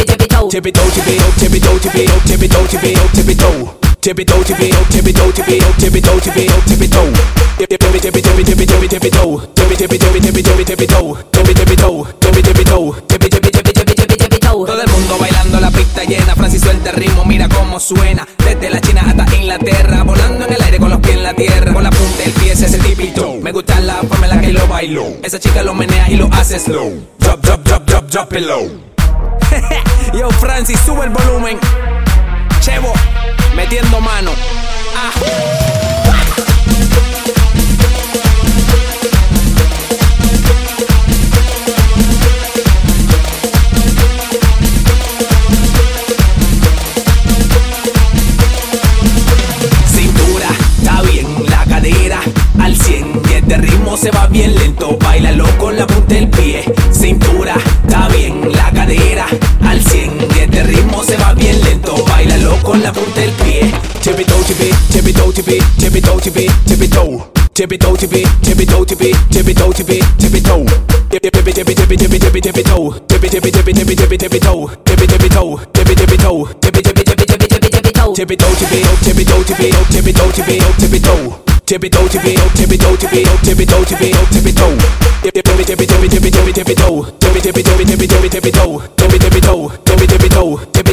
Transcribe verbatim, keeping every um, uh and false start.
tippy toe, tippy toe, tippy toe, tippy toe, tippy toe, tippy toe, tippy toe. Tippy toe, tippy toe, tippy toe, tippy toe, tippy toe, tippy toe, tippy toe. Tippy tippy tippy tippy tippy tippy tippy toe. Tippy tippy tippy tippy tippy tippy toe. Tippy tippy toe, tippy tippy toe. Tippy tippy tippy tippy tippy tippy toe. Todo el mundo bailando, la pista llena. Francis suelta el ritmo, mira cómo suena. Desde la China hasta Inglaterra, volando en el aire con los pies en la tierra. Con la punta del pie ese es el tippy toe. Me gusta la forma en la que lo bailo. Esa chica lo menea y lo hace slow. Drop, drop, drop, drop, drop it low. Yo, Francis, sube el volumen. Chevo, metiendo mano. Ah. Cintura, está bien, la cadera al cien. Y este ritmo se va bien lento, bailalo con la punta del pie. Cintura, está bien, la cadera al cien. Y este ritmo se va bien lento, bailalo con la punta del pie. Tippy toe, tippy, tippy toe, tippy, tippy toe, tippy, tippy toe. Tippy toe, tippy, tippy toe, tippy, tippy toe, tippy, tippy toe. Tippy tippy tippy tippy tippy tippy tippy toe. Tippy tippy tippy tippy tippy tippy toe. Tippy tippy toe, tippy tippy toe. Tippy tippy tippy tippy tippy tippy toe. Tippy toe, tippy toe, tippy toe, tippy toe, tippy toe, tippy toe, tippy toe. Tippy toe, tippy toe, tippy toe, tippy toe, tippy toe, tippy toe, tippy toe. Tippy tippy tippy tippy tippy tippy tippy toe. Tippy tippy tippy tippy tippy tippy toe. Tippy tippy toe, tippy tippy toe, tippy